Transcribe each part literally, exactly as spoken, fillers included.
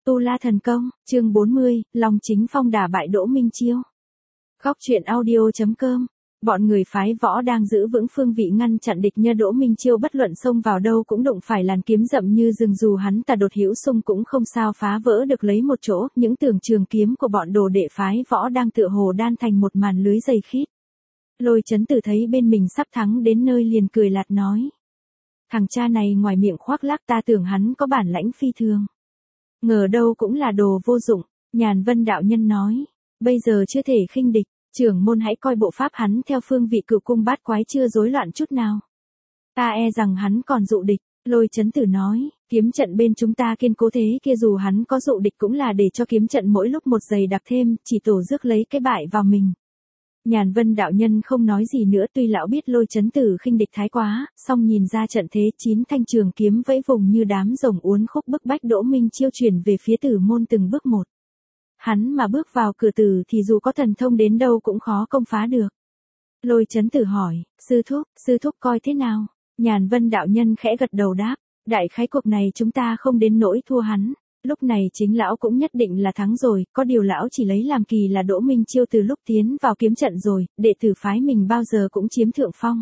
Tu La Thần Công, chương bốn mươi, Long Chính Phong đả bại Đỗ Minh Chiêu. Góc truyện audio chấm com. Bọn người phái võ đang giữ vững phương vị ngăn chặn địch nhân Đỗ Minh Chiêu bất luận xông vào đâu cũng đụng phải làn kiếm rậm như rừng, dù hắn tà đột hữu xung cũng không sao phá vỡ được lấy một chỗ, những tường trường kiếm của bọn đồ đệ phái võ đang tựa hồ đan thành một màn lưới dày khít. Lôi Chấn Tử thấy bên mình sắp thắng đến nơi liền cười lạt nói. Thằng cha này ngoài miệng khoác lác, ta tưởng hắn có bản lãnh phi thường. Ngờ đâu cũng là đồ vô dụng. Nhàn Vân đạo nhân nói, bây giờ chưa thể khinh địch, trưởng môn hãy coi bộ pháp hắn theo phương vị Cửu Cung Bát Quái chưa rối loạn chút nào. Ta e rằng hắn còn dụ địch. Lôi Chấn Tử nói, kiếm trận bên chúng ta kiên cố thế kia, dù hắn có dụ địch cũng là để cho kiếm trận mỗi lúc một dày đặc thêm, chỉ tổ rước lấy cái bại vào mình. Nhàn Vân đạo nhân không nói gì nữa, tuy lão biết Lôi Chấn Tử khinh địch thái quá, song nhìn ra trận thế, chín thanh trường kiếm vẫy vùng như đám rồng uốn khúc bức bách Đỗ Minh Chiêu chuyển về phía Tử môn từng bước một. Hắn mà bước vào cửa tử thì dù có thần thông đến đâu cũng khó công phá được. Lôi Chấn Tử hỏi, sư thúc, sư thúc coi thế nào? Nhàn Vân đạo nhân khẽ gật đầu đáp, đại khái cuộc này chúng ta không đến nỗi thua hắn. Lúc này chính lão cũng nhất định là thắng rồi, có điều lão chỉ lấy làm kỳ là Đỗ Minh Chiêu từ lúc tiến vào kiếm trận rồi, đệ tử phái mình bao giờ cũng chiếm thượng phong.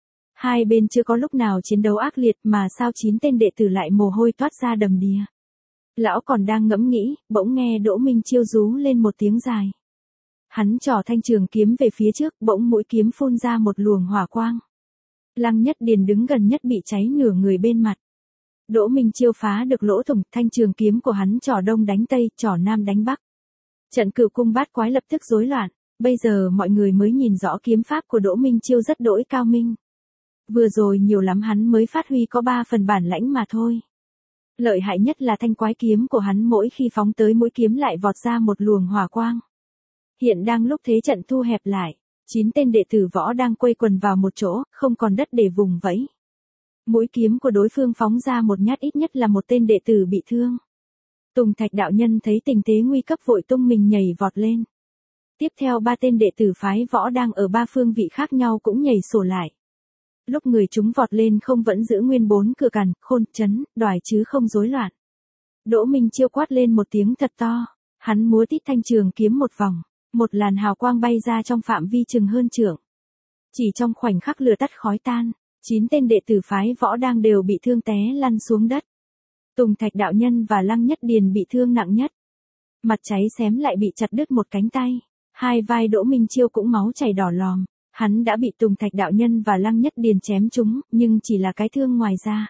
Hai bên chưa có lúc nào chiến đấu ác liệt mà sao chín tên đệ tử lại mồ hôi toát ra đầm đìa. Lão còn đang ngẫm nghĩ, bỗng nghe Đỗ Minh Chiêu rú lên một tiếng dài. Hắn trỏ thanh trường kiếm về phía trước, bỗng mũi kiếm phun ra một luồng hỏa quang. Lăng Nhất Điền đứng gần nhất bị cháy nửa người bên mặt. Đỗ Minh Chiêu phá được lỗ thủng, thanh trường kiếm của hắn trỏ đông đánh tây, trỏ nam đánh bắc. Trận Cửu Cung Bát Quái lập tức rối loạn, bây giờ mọi người mới nhìn rõ kiếm pháp của Đỗ Minh Chiêu rất đỗi cao minh. Vừa rồi nhiều lắm hắn mới phát huy có ba phần bản lãnh mà thôi. Lợi hại nhất là thanh quái kiếm của hắn, mỗi khi phóng tới mũi kiếm lại vọt ra một luồng hỏa quang. Hiện đang lúc thế trận thu hẹp lại, chín tên đệ tử võ đang quây quần vào một chỗ, không còn đất để vùng vẫy. Mũi kiếm của đối phương phóng ra một nhát, ít nhất là một tên đệ tử bị thương. Tùng Thạch đạo nhân thấy tình thế nguy cấp vội tung mình nhảy vọt lên. Tiếp theo ba tên đệ tử phái võ đang ở ba phương vị khác nhau cũng nhảy sổ lại. Lúc người chúng vọt lên không vẫn giữ nguyên bốn cửa cản, khôn, chấn, đoài chứ không rối loạn. Đỗ Minh Chiêu quát lên một tiếng thật to, hắn múa tít thanh trường kiếm một vòng, một làn hào quang bay ra trong phạm vi chừng hơn trượng. Chỉ trong khoảnh khắc lửa tắt khói tan. Chín tên đệ tử phái võ đang đều bị thương té lăn xuống đất. Tùng Thạch đạo nhân và Lăng Nhất Điền bị thương nặng nhất. Mặt cháy xém lại bị chặt đứt một cánh tay. Hai vai Đỗ Minh Chiêu cũng máu chảy đỏ lòm. Hắn đã bị Tùng Thạch đạo nhân và Lăng Nhất Điền chém trúng, nhưng chỉ là cái thương ngoài da.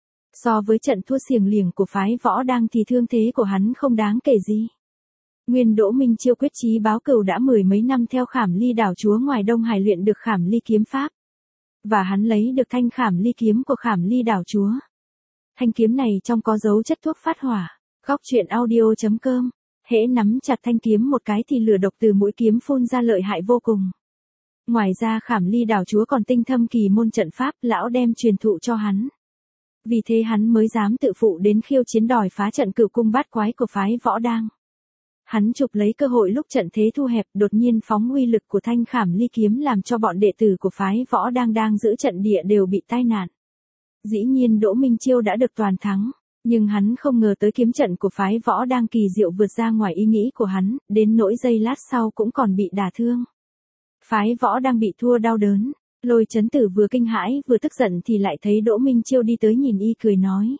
So với trận thua xiềng liềng của phái võ đang thì thương thế của hắn không đáng kể gì. Nguyên Đỗ Minh Chiêu quyết chí báo cừu đã mười mấy năm theo Khảm Ly đảo chúa ngoài Đông Hải luyện được Khảm Ly kiếm pháp. Và hắn lấy được thanh Khảm Ly kiếm của Khảm Ly đảo chúa. Thanh kiếm này trong có dấu chất thuốc phát hỏa. Góc truyện audio chấm com. Hễ nắm chặt thanh kiếm một cái thì lửa độc từ mũi kiếm phun ra lợi hại vô cùng. Ngoài ra Khảm Ly đảo chúa còn tinh thâm kỳ môn trận pháp, lão đem truyền thụ cho hắn. Vì thế hắn mới dám tự phụ đến khiêu chiến đòi phá trận Cửu Cung Bát Quái của phái võ đang. Hắn chụp lấy cơ hội lúc trận thế thu hẹp, đột nhiên phóng uy lực của thanh Khảm Ly kiếm làm cho bọn đệ tử của phái võ đang đang giữ trận địa đều bị tai nạn. Dĩ nhiên Đỗ Minh Chiêu đã được toàn thắng, nhưng hắn không ngờ tới kiếm trận của phái võ đang kỳ diệu vượt ra ngoài ý nghĩ của hắn, đến nỗi giây lát sau cũng còn bị đả thương. Phái võ đang bị thua đau đớn, Lôi Chấn Tử vừa kinh hãi vừa tức giận thì lại thấy Đỗ Minh Chiêu đi tới nhìn y cười nói.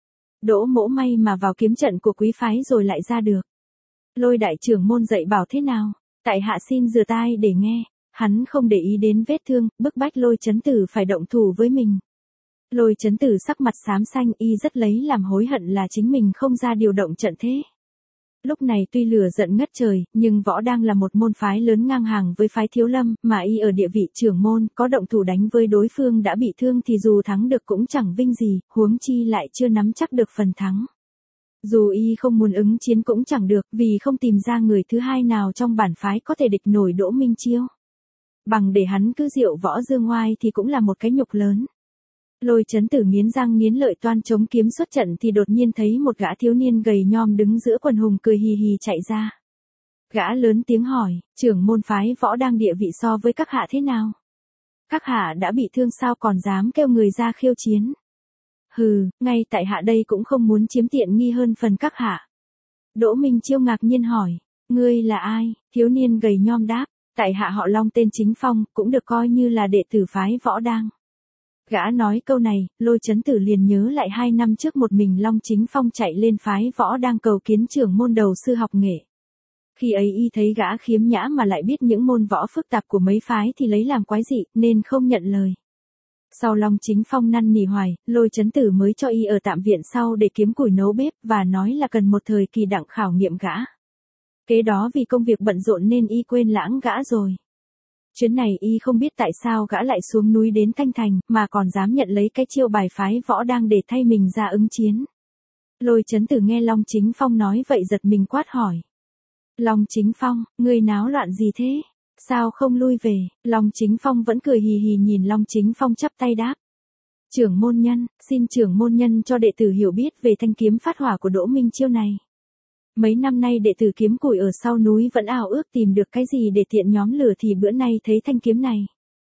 Đỗ mỗ may mà vào kiếm trận của quý phái rồi lại ra được. Lôi đại trưởng môn dạy bảo thế nào? Tại hạ xin rửa tai để nghe. Hắn không để ý đến vết thương, bức bách Lôi Chấn Tử phải động thủ với mình. Lôi Chấn Tử sắc mặt xám xanh, y rất lấy làm hối hận là chính mình không ra điều động trận thế. Lúc này tuy lửa giận ngất trời, nhưng võ đang là một môn phái lớn ngang hàng với phái Thiếu Lâm, mà y ở địa vị trưởng môn, có động thủ đánh với đối phương đã bị thương thì dù thắng được cũng chẳng vinh gì, huống chi lại chưa nắm chắc được phần thắng. Dù y không muốn ứng chiến cũng chẳng được, vì không tìm ra người thứ hai nào trong bản phái có thể địch nổi Đỗ Minh Chiêu. Bằng để hắn cứ diệu võ dương ngoai thì cũng là một cái nhục lớn. Lôi Chấn Tử nghiến răng nghiến lợi toan chống kiếm xuất trận thì đột nhiên thấy một gã thiếu niên gầy nhom đứng giữa quần hùng cười hì hì chạy ra. Gã lớn tiếng hỏi, trưởng môn phái võ đang địa vị so với các hạ thế nào? Các hạ đã bị thương sao còn dám kêu người ra khiêu chiến? Hừ, ngay tại hạ đây cũng không muốn chiếm tiện nghi hơn phần các hạ. Đỗ Minh Chiêu ngạc nhiên hỏi, ngươi là ai? Thiếu niên gầy nhom đáp, tại hạ họ Long tên Chính Phong, cũng được coi như là đệ tử phái Võ Đang. Gã nói câu này, Lôi Chấn Tử liền nhớ lại hai năm trước một mình Long Chính Phong chạy lên phái Võ Đang cầu kiến trưởng môn đầu sư học nghệ. Khi ấy y thấy gã khiếm nhã mà lại biết những môn võ phức tạp của mấy phái thì lấy làm quái dị, nên không nhận lời. Sau Long Chính Phong năn nỉ hoài, Lôi Chấn Tử mới cho y ở tạm viện sau để kiếm củi nấu bếp và nói là cần một thời kỳ đặng khảo nghiệm gã. Kế đó vì công việc bận rộn nên y quên lãng gã rồi. Chuyến này y không biết tại sao gã lại xuống núi đến Thanh Thành, mà còn dám nhận lấy cái chiêu bài phái Võ Đang để thay mình ra ứng chiến. Lôi Chấn Tử nghe Long Chính Phong nói vậy giật mình quát hỏi. Long Chính Phong, ngươi náo loạn gì thế? Sao không lui về? Long Chính Phong vẫn cười hì hì nhìn Long Chính Phong chắp tay đáp. Trưởng môn nhân, xin trưởng môn nhân cho đệ tử hiểu biết về thanh kiếm phát hỏa của Đỗ Minh Chiêu này. Mấy năm nay đệ tử kiếm củi ở sau núi vẫn ao ước tìm được cái gì để tiện nhóm lửa thì bữa nay thấy thanh kiếm này.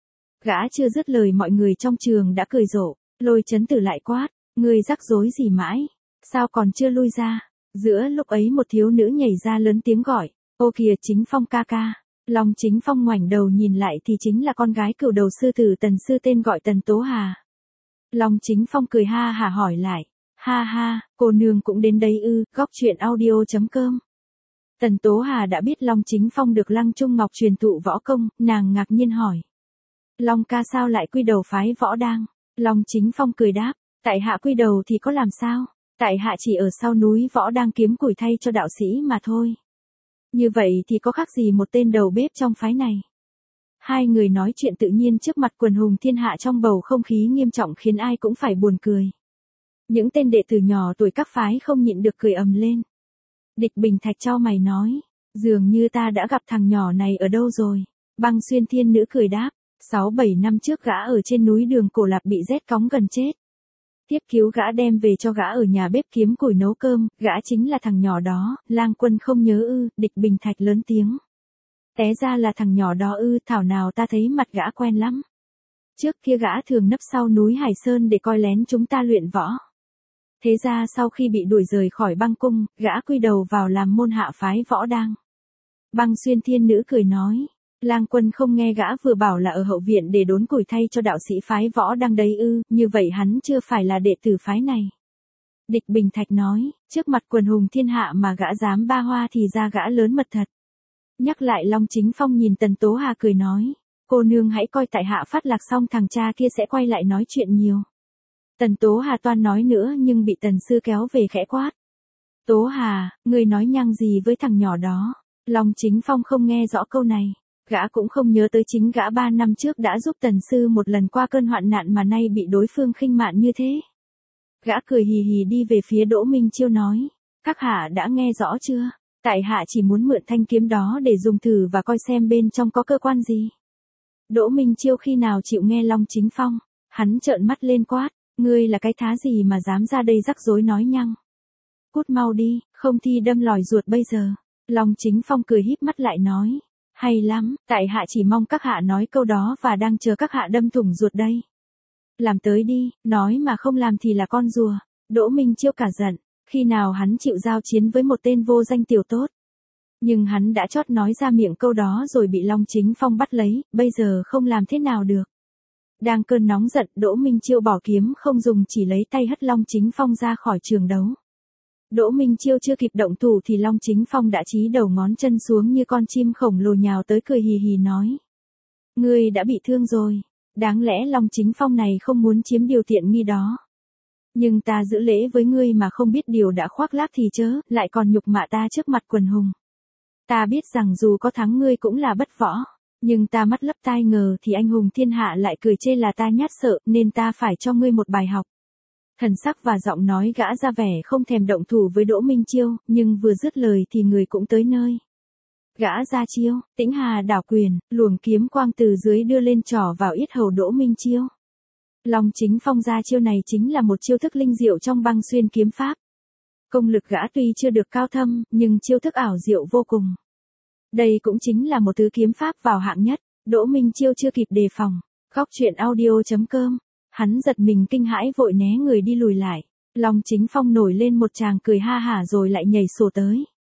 Gã chưa dứt lời mọi người trong trường đã cười rộ, Lôi Chấn Tử lại quát, ngươi rắc rối gì mãi, sao còn chưa lui ra? Giữa lúc ấy một thiếu nữ nhảy ra lớn tiếng gọi, ô kìa Chính Phong ca ca. Long Chính Phong ngoảnh đầu nhìn lại thì chính là con gái cửu đầu sư tử Tần sư tên gọi Tần Tố Hà. Long Chính Phong cười ha hả hỏi lại, ha ha, cô nương cũng đến đây ư? Góc truyện audio chấm com. Tần Tố Hà đã biết Long Chính Phong được Lăng Trung Ngọc truyền thụ võ công, nàng ngạc nhiên hỏi. Long ca sao lại quy đầu phái Võ Đang? Long Chính Phong cười đáp, tại hạ quy đầu thì có làm sao? Tại hạ chỉ ở sau núi Võ Đang kiếm củi thay cho đạo sĩ mà thôi. Như vậy thì có khác gì một tên đầu bếp trong phái này? Hai người nói chuyện tự nhiên trước mặt quần hùng thiên hạ trong bầu không khí nghiêm trọng khiến ai cũng phải buồn cười. Những tên đệ tử nhỏ tuổi các phái không nhịn được cười ầm lên. Địch Bình Thạch cho mày nói, dường như ta đã gặp thằng nhỏ này ở đâu rồi. Băng Xuyên Thiên Nữ cười đáp, sáu bảy năm trước gã ở trên núi Đường Cổ Lạp bị rét cóng gần chết. Tiếp cứu gã đem về cho gã ở nhà bếp kiếm củi nấu cơm, gã chính là thằng nhỏ đó. Lang Quân không nhớ ư? Địch Bình Thạch lớn tiếng. Té ra là thằng nhỏ đó ư? Thảo nào ta thấy mặt gã quen lắm. Trước kia gã thường nấp sau núi Hải Sơn để coi lén chúng ta luyện võ. Thế ra sau khi bị đuổi rời khỏi băng cung, gã quy đầu vào làm môn hạ phái Võ Đang. Băng Xuyên Thiên Nữ cười nói, Lang Quân không nghe gã vừa bảo là ở hậu viện để đốn củi thay cho đạo sĩ phái Võ Đang đấy ư? Như vậy hắn chưa phải là đệ tử phái này. Địch Bình Thạch nói, trước mặt quần hùng thiên hạ mà gã dám ba hoa thì ra gã lớn mật thật. Nhắc lại Long Chính Phong nhìn Tần Tố Hà cười nói, cô nương hãy coi tại hạ phát lạc xong thằng cha kia sẽ quay lại nói chuyện nhiều. Tần Tố Hà toan nói nữa nhưng bị Tần sư kéo về khẽ quát. Tố Hà, ngươi nói nhăng gì với thằng nhỏ đó? Long Chính Phong không nghe rõ câu này. Gã cũng không nhớ tới chính gã ba năm trước đã giúp Tần sư một lần qua cơn hoạn nạn mà nay bị đối phương khinh mạn như thế. Gã cười hì hì đi về phía Đỗ Minh Chiêu nói, các hạ đã nghe rõ chưa? Tại hạ chỉ muốn mượn thanh kiếm đó để dùng thử và coi xem bên trong có cơ quan gì. Đỗ Minh Chiêu khi nào chịu nghe Long Chính Phong, hắn trợn mắt lên quát, ngươi là cái thá gì mà dám ra đây rắc rối nói nhăng. Cút mau đi, không thi đâm lòi ruột bây giờ. Long Chính Phong cười híp mắt lại nói, hay lắm, tại hạ chỉ mong các hạ nói câu đó và đang chờ các hạ đâm thủng ruột đây. Làm tới đi, nói mà không làm thì là con rùa. Đỗ Minh Chiêu cả giận, khi nào hắn chịu giao chiến với một tên vô danh tiểu tốt. Nhưng hắn đã chót nói ra miệng câu đó rồi bị Long Chính Phong bắt lấy, bây giờ không làm thế nào được. Đang cơn nóng giận, Đỗ Minh Chiêu bỏ kiếm không dùng chỉ lấy tay hất Long Chính Phong ra khỏi trường đấu. Đỗ Minh Chiêu chưa kịp động thủ thì Long Chính Phong đã chí đầu ngón chân xuống như con chim khổng lồ nhào tới cười hì hì nói. Ngươi đã bị thương rồi, đáng lẽ Long Chính Phong này không muốn chiếm điều tiện nghi đó. Nhưng ta giữ lễ với ngươi mà không biết điều đã khoác lác thì chớ, lại còn nhục mạ ta trước mặt quần hùng. Ta biết rằng dù có thắng ngươi cũng là bất võ, nhưng ta mắt lấp tai ngờ thì anh hùng thiên hạ lại cười chê là ta nhát sợ nên ta phải cho ngươi một bài học. Thần sắc và giọng nói gã ra vẻ không thèm động thủ với Đỗ Minh Chiêu, nhưng vừa dứt lời thì người cũng tới nơi. Gã ra chiêu, Tĩnh Hà đảo quyền, luồng kiếm quang từ dưới đưa lên trỏ vào yết hầu Đỗ Minh Chiêu. Long Chính Phong ra chiêu này chính là một chiêu thức linh diệu trong Băng Xuyên kiếm pháp. Công lực gã tuy chưa được cao thâm, nhưng chiêu thức ảo diệu vô cùng. Đây cũng chính là một thứ kiếm pháp vào hạng nhất, Đỗ Minh Chiêu chưa kịp đề phòng. Góc truyện audio chấm com. Hắn giật mình kinh hãi vội né người đi lùi lại. Long Chính Phong nổi lên một tràng cười ha hả rồi lại nhảy sổ tới.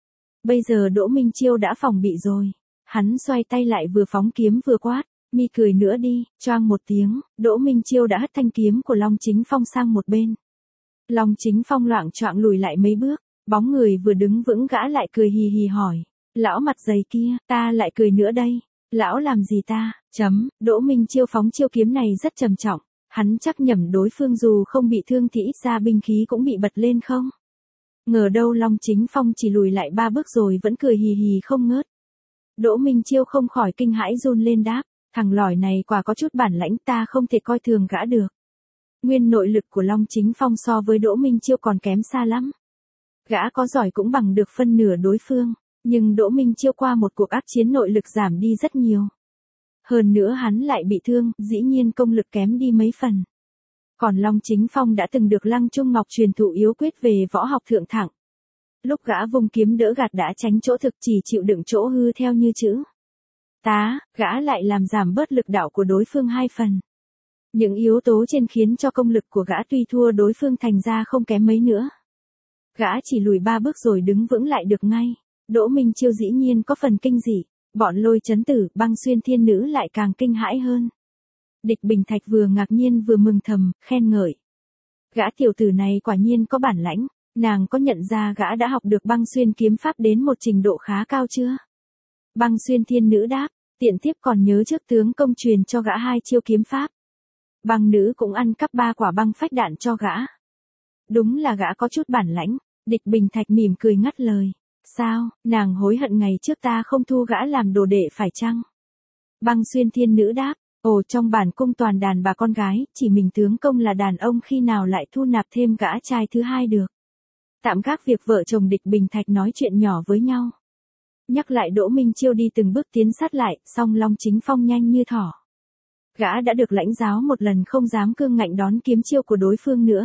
Bây giờ Đỗ Minh Chiêu đã phòng bị rồi. Hắn xoay tay lại vừa phóng kiếm vừa quát, mi cười nữa đi, choang một tiếng, Đỗ Minh Chiêu đã hất thanh kiếm của Long Chính Phong sang một bên. Long Chính Phong loạng choạng lùi lại mấy bước, bóng người vừa đứng vững gã lại cười hì hì hỏi, lão mặt dày kia, ta lại cười nữa đây, lão làm gì ta, chấm, Đỗ Minh Chiêu phóng chiêu kiếm này rất trầm trọng, hắn chắc nhầm đối phương dù không bị thương thì ít ra binh khí cũng bị bật lên không. Ngờ đâu Long Chính Phong chỉ lùi lại ba bước rồi vẫn cười hì hì không ngớt. Đỗ Minh Chiêu không khỏi kinh hãi run lên đáp, thằng lỏi này quả có chút bản lãnh, ta không thể coi thường gã được. Nguyên nội lực của Long Chính Phong so với Đỗ Minh Chiêu còn kém xa lắm. Gã có giỏi cũng bằng được phân nửa đối phương, nhưng Đỗ Minh Chiêu qua một cuộc ác chiến nội lực giảm đi rất nhiều. Hơn nữa hắn lại bị thương, dĩ nhiên công lực kém đi mấy phần. Còn Long Chính Phong đã từng được Lăng Trung Ngọc truyền thụ yếu quyết về võ học thượng thẳng. Lúc gã vùng kiếm đỡ gạt đã tránh chỗ thực, chỉ chịu đựng chỗ hư theo như chữ tá, gã lại làm giảm bớt lực đạo của đối phương hai phần. Những yếu tố trên khiến cho công lực của gã tuy thua đối phương thành ra không kém mấy nữa. Gã chỉ lùi ba bước rồi đứng vững lại được ngay. Đỗ Minh Chiêu dĩ nhiên có phần kinh dị, bọn Lôi Chấn Tử, Băng Xuyên Thiên Nữ lại càng kinh hãi hơn. Địch Bình Thạch vừa ngạc nhiên vừa mừng thầm, khen ngợi. Gã tiểu tử này quả nhiên có bản lãnh, nàng có nhận ra gã đã học được Băng Xuyên kiếm pháp đến một trình độ khá cao chưa? Băng Xuyên Thiên Nữ đáp, tiện thiếp còn nhớ trước tướng công truyền cho gã hai chiêu kiếm pháp. Băng nữ cũng ăn cắp ba quả băng phách đạn cho gã. Đúng là gã có chút bản lãnh, Địch Bình Thạch mỉm cười ngắt lời. Sao, nàng hối hận ngày trước ta không thu gã làm đồ đệ phải chăng? Băng Xuyên Thiên Nữ đáp, ồ trong bản cung toàn đàn bà con gái, chỉ mình tướng công là đàn ông khi nào lại thu nạp thêm gã trai thứ hai được. Tạm gác việc vợ chồng Địch Bình Thạch nói chuyện nhỏ với nhau. Nhắc lại Đỗ Minh Chiêu đi từng bước tiến sát lại, song Long Chính Phong nhanh như thỏ. Gã đã được lãnh giáo một lần không dám cương ngạnh đón kiếm chiêu của đối phương nữa.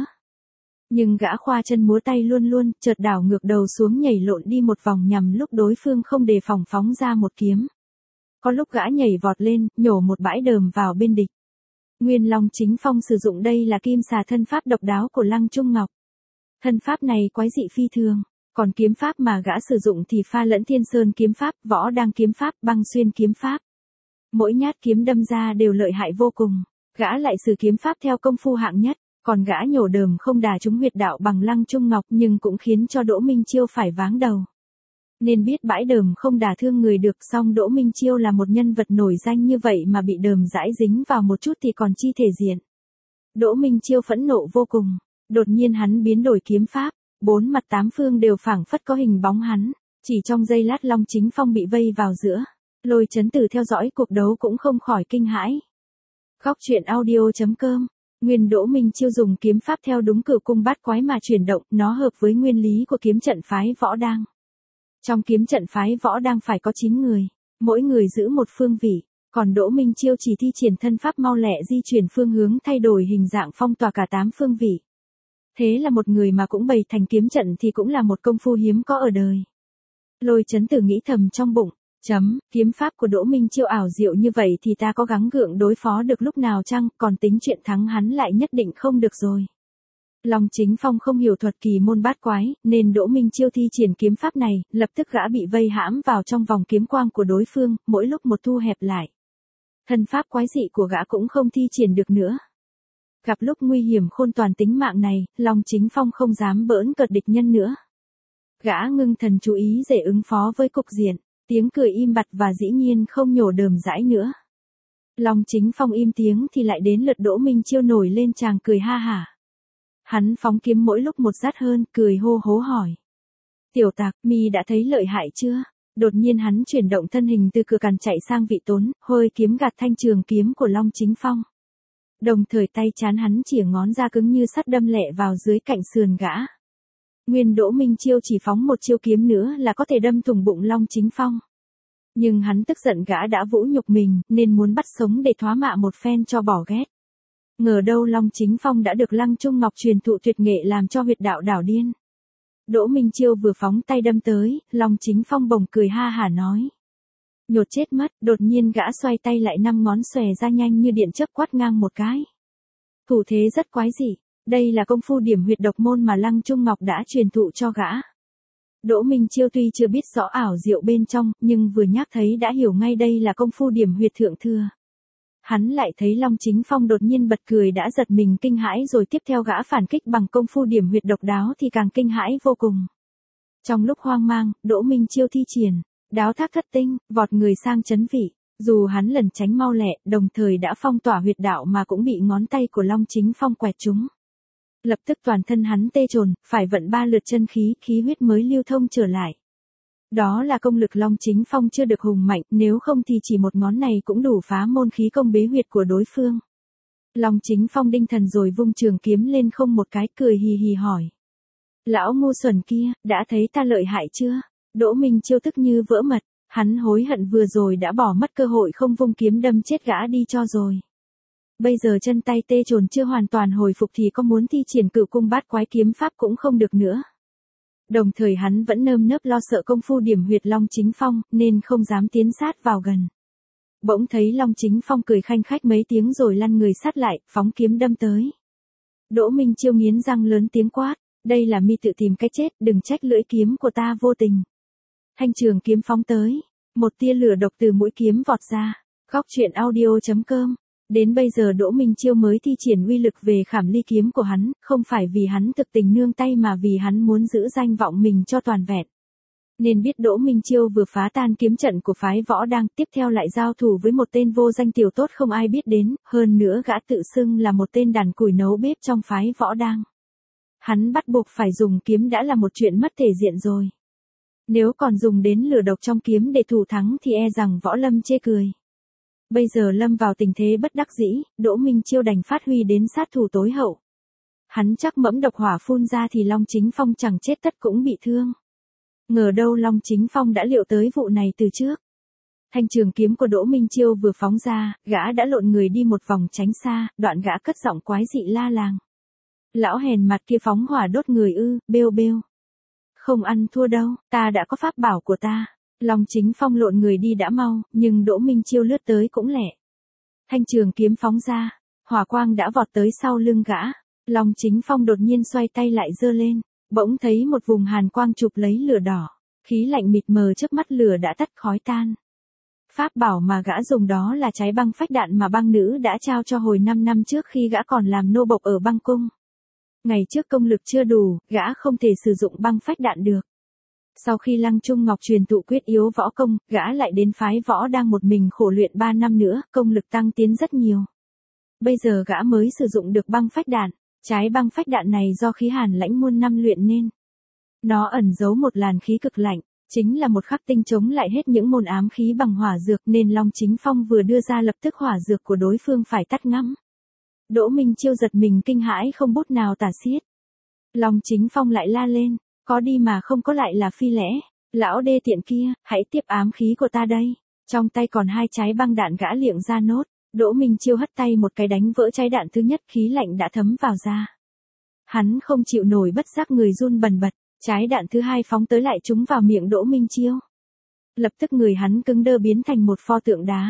Nhưng gã khoa chân múa tay luôn luôn, chợt đảo ngược đầu xuống nhảy lộn đi một vòng nhằm lúc đối phương không đề phòng phóng ra một kiếm. Có lúc gã nhảy vọt lên, nhổ một bãi đờm vào bên địch. Nguyên Long Chính Phong sử dụng đây là kim xà thân pháp độc đáo của Lăng Trung Ngọc. Thân pháp này quái dị phi thường, còn kiếm pháp mà gã sử dụng thì pha lẫn Thiên Sơn kiếm pháp, Võ Đăng kiếm pháp, Băng Xuyên kiếm pháp. Mỗi nhát kiếm đâm ra đều lợi hại vô cùng, gã lại sử kiếm pháp theo công phu hạng nhất, còn gã nhổ đờm không đà trúng huyệt đạo bằng Lăng Trung Ngọc nhưng cũng khiến cho Đỗ Minh Chiêu phải váng đầu. Nên biết bãi đờm không đả thương người được, song Đỗ Minh Chiêu là một nhân vật nổi danh như vậy mà bị đờm dãi dính vào một chút thì còn chi thể diện. Đỗ Minh Chiêu phẫn nộ vô cùng, đột nhiên hắn biến đổi kiếm pháp, bốn mặt tám phương đều phảng phất có hình bóng hắn, chỉ trong giây lát Long Chính Phong bị vây vào giữa. Lôi Chấn Tử theo dõi cuộc đấu cũng không khỏi kinh hãi. Góc truyện audio chấm com. Nguyên Đỗ Minh Chiêu dùng kiếm pháp theo đúng cửu cung bát quái mà chuyển động, nó hợp với nguyên lý của kiếm trận phái Võ Đăng. Trong kiếm trận phái Võ Đăng phải có chín người, mỗi người giữ một phương vị, còn Đỗ Minh Chiêu chỉ thi triển thân pháp mau lẹ di chuyển phương hướng thay đổi hình dạng phong tỏa cả tám phương vị. Thế là một người mà cũng bày thành kiếm trận thì cũng là một công phu hiếm có ở đời. Lôi Chấn Tử nghĩ thầm trong bụng. Chấm, kiếm pháp của Đỗ Minh Chiêu ảo diệu như vậy thì ta có gắng gượng đối phó được lúc nào chăng, còn tính chuyện thắng hắn lại nhất định không được rồi. Long Chính Phong không hiểu thuật kỳ môn bát quái, nên Đỗ Minh Chiêu thi triển kiếm pháp này, lập tức gã bị vây hãm vào trong vòng kiếm quang của đối phương, mỗi lúc một thu hẹp lại. Thân pháp quái dị của gã cũng không thi triển được nữa. Gặp lúc nguy hiểm khôn toàn tính mạng này, Long Chính Phong không dám bỡn cợt địch nhân nữa. Gã ngưng thần chú ý để ứng phó với cục diện. Tiếng cười im bặt và dĩ nhiên không nhổ đờm dãi nữa. Long Chính Phong im tiếng thì lại đến lượt Đỗ Minh Chiêu nổi lên chàng cười ha hả. Hắn phóng kiếm mỗi lúc một rát hơn, cười hô hố hỏi. Tiểu tặc, mi đã thấy lợi hại chưa? Đột nhiên hắn chuyển động thân hình từ cửa càn chạy sang vị tốn, hơi kiếm gạt thanh trường kiếm của Long Chính Phong. Đồng thời tay chán hắn chỉa ngón ra cứng như sắt đâm lẹ vào dưới cạnh sườn gã. Nguyên Đỗ Minh Chiêu chỉ phóng một chiêu kiếm nữa là có thể đâm thủng bụng Long Chính Phong. Nhưng hắn tức giận gã đã vũ nhục mình, nên muốn bắt sống để thoá mạ một phen cho bỏ ghét. Ngờ đâu Long Chính Phong đã được Lăng Trung Ngọc truyền thụ tuyệt nghệ làm cho huyệt đạo đảo điên. Đỗ Minh Chiêu vừa phóng tay đâm tới, Long Chính Phong bỗng cười ha hả nói. Nhột chết mất, đột nhiên gã xoay tay lại năm ngón xòe ra nhanh như điện chớp quát ngang một cái. Thủ thế rất quái dị. Đây là công phu điểm huyệt độc môn mà Lăng Trung Ngọc đã truyền thụ cho gã. Đỗ Minh Chiêu tuy chưa biết rõ ảo diệu bên trong, nhưng vừa nhắc thấy đã hiểu ngay đây là công phu điểm huyệt thượng thừa. Hắn lại thấy Long Chính Phong đột nhiên bật cười đã giật mình kinh hãi, rồi tiếp theo gã phản kích bằng công phu điểm huyệt độc đáo thì càng kinh hãi vô cùng. Trong lúc hoang mang, Đỗ Minh Chiêu thi triển đáo thác thất tinh, vọt người sang chấn vị. Dù hắn lẩn tránh mau lẹ, đồng thời đã phong tỏa huyệt đạo mà cũng bị ngón tay của Long Chính Phong quẹt trúng. Lập tức toàn thân hắn tê trồn, phải vận ba lượt chân khí, khí huyết mới lưu thông trở lại. Đó là công lực Long Chính Phong chưa được hùng mạnh, nếu không thì chỉ một ngón này cũng đủ phá môn khí công bế huyệt của đối phương. Long Chính Phong đinh thần rồi vung trường kiếm lên không một cái, cười hì hì hỏi. Lão ngu xuẩn kia, đã thấy ta lợi hại chưa? Đỗ Minh Chiêu tức như vỡ mật, hắn hối hận vừa rồi đã bỏ mất cơ hội không vung kiếm đâm chết gã đi cho rồi. Bây giờ chân tay tê trồn chưa hoàn toàn hồi phục thì có muốn thi triển cửu cung bát quái kiếm pháp cũng không được nữa. Đồng thời hắn vẫn nơm nớp lo sợ công phu điểm huyệt Long Chính Phong, nên không dám tiến sát vào gần. Bỗng thấy Long Chính Phong cười khanh khách mấy tiếng rồi lăn người sát lại, phóng kiếm đâm tới. Đỗ Minh Chiêu nghiến răng lớn tiếng quát, đây là mi tự tìm cái chết, đừng trách lưỡi kiếm của ta vô tình. Thanh trường kiếm phóng tới, một tia lửa độc từ mũi kiếm vọt ra. Góc truyện audio chấm com. Đến bây giờ Đỗ Minh Chiêu mới thi triển uy lực về khảm ly kiếm của hắn, không phải vì hắn thực tình nương tay mà vì hắn muốn giữ danh vọng mình cho toàn vẹn. Nên biết Đỗ Minh Chiêu vừa phá tan kiếm trận của phái Võ Đăng, tiếp theo lại giao thủ với một tên vô danh tiểu tốt không ai biết đến, hơn nữa gã tự xưng là một tên đàn củi nấu bếp trong phái Võ Đăng. Hắn bắt buộc phải dùng kiếm đã là một chuyện mất thể diện rồi. Nếu còn dùng đến lửa độc trong kiếm để thủ thắng thì e rằng Võ Lâm chê cười. Bây giờ lâm vào tình thế bất đắc dĩ, Đỗ Minh Chiêu đành phát huy đến sát thủ tối hậu. Hắn chắc mẫm độc hỏa phun ra thì Long Chính Phong chẳng chết tất cũng bị thương. Ngờ đâu Long Chính Phong đã liệu tới vụ này từ trước. Thanh trường kiếm của Đỗ Minh Chiêu vừa phóng ra, gã đã lộn người đi một vòng tránh xa, đoạn gã cất giọng quái dị la làng. Lão hèn mặt kia phóng hỏa đốt người ư, bêu bêu. Không ăn thua đâu, ta đã có pháp bảo của ta. Long Chính Phong lộn người đi đã mau, nhưng Đỗ Minh Chiêu lướt tới cũng lẹ. Thanh trường kiếm phóng ra, hỏa quang đã vọt tới sau lưng gã. Long Chính Phong đột nhiên xoay tay lại giơ lên, bỗng thấy một vùng hàn quang chụp lấy lửa đỏ, khí lạnh mịt mờ trước mắt lửa đã tắt khói tan. Pháp bảo mà gã dùng đó là trái băng phách đạn mà băng nữ đã trao cho hồi năm năm trước khi gã còn làm nô bộc ở băng cung. Ngày trước công lực chưa đủ, gã không thể sử dụng băng phách đạn được. Sau khi Lăng Trung Ngọc truyền tụ quyết yếu võ công, gã lại đến phái Võ đang một mình khổ luyện ba năm nữa, công lực tăng tiến rất nhiều. Bây giờ gã mới sử dụng được băng phách đạn, trái băng phách đạn này do khí hàn lãnh muôn năm luyện nên. Nó ẩn giấu một làn khí cực lạnh, chính là một khắc tinh chống lại hết những môn ám khí bằng hỏa dược nên Long Chính Phong vừa đưa ra lập tức hỏa dược của đối phương phải tắt ngắm. Đỗ Minh Chiêu giật mình kinh hãi không bút nào tả xiết. Long Chính Phong lại la lên. Có đi mà không có lại là phi lẽ. Lão đê tiện kia, hãy tiếp ám khí của ta đây. Trong tay còn hai trái băng đạn gã liệng ra nốt. Đỗ Minh Chiêu hất tay một cái đánh vỡ trái đạn thứ nhất, khí lạnh đã thấm vào da. Hắn không chịu nổi bất giác người run bần bật. Trái đạn thứ hai phóng tới lại trúng vào miệng Đỗ Minh Chiêu. Lập tức người hắn cứng đơ biến thành một pho tượng đá.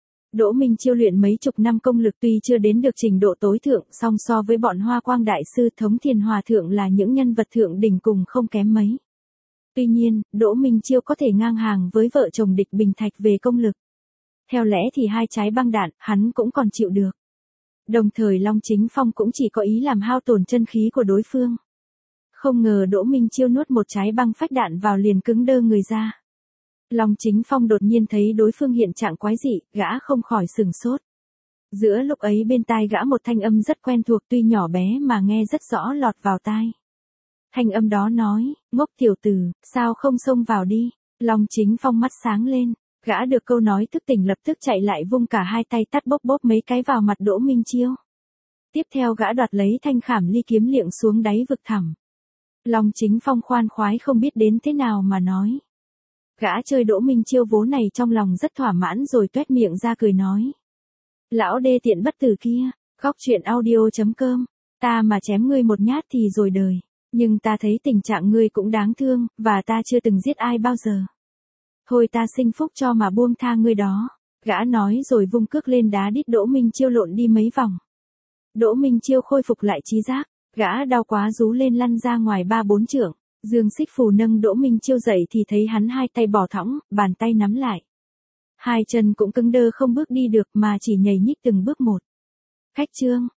Đỗ Minh Chiêu luyện mấy chục năm công lực tuy chưa đến được trình độ tối thượng, song so với bọn Hoa Quang Đại Sư Thống Thiền Hòa Thượng là những nhân vật thượng đỉnh cùng không kém mấy. Tuy nhiên, Đỗ Minh Chiêu có thể ngang hàng với vợ chồng Địch Bình Thạch về công lực. Theo lẽ thì hai trái băng đạn, hắn cũng còn chịu được. Đồng thời Long Chính Phong cũng chỉ có ý làm hao tổn chân khí của đối phương. Không ngờ Đỗ Minh Chiêu nuốt một trái băng phách đạn vào liền cứng đơ người ra. Long Chính Phong đột nhiên thấy đối phương hiện trạng quái dị, gã không khỏi sừng sốt. Giữa lúc ấy bên tai gã một thanh âm rất quen thuộc tuy nhỏ bé mà nghe rất rõ lọt vào tai. Thanh âm đó nói, ngốc tiểu tử, sao không xông vào đi. Long Chính Phong mắt sáng lên, gã được câu nói thức tỉnh lập tức chạy lại vung cả hai tay tát bóp bóp mấy cái vào mặt Đỗ Minh Chiêu. Tiếp theo gã đoạt lấy thanh khảm ly kiếm liệng xuống đáy vực thẳm. Long Chính Phong khoan khoái không biết đến thế nào mà nói. Gã chơi Đỗ Minh Chiêu vố này trong lòng rất thỏa mãn rồi tuét miệng ra cười nói. Lão đê tiện bất tử kia, góc truyện audio chấm com, ta mà chém ngươi một nhát thì rồi đời, nhưng ta thấy tình trạng ngươi cũng đáng thương, và ta chưa từng giết ai bao giờ. Thôi ta sinh phúc cho mà buông tha ngươi đó, gã nói rồi vung cước lên đá đít Đỗ Minh Chiêu lộn đi mấy vòng. Đỗ Minh Chiêu khôi phục lại trí giác, gã đau quá rú lên lăn ra ngoài ba bốn trượng. Dương Xích Phù nâng Đỗ Minh Chiêu dậy thì thấy hắn hai tay bỏ thõng, bàn tay nắm lại. Hai chân cũng cứng đơ không bước đi được mà chỉ nhảy nhích từng bước một. Khách trương,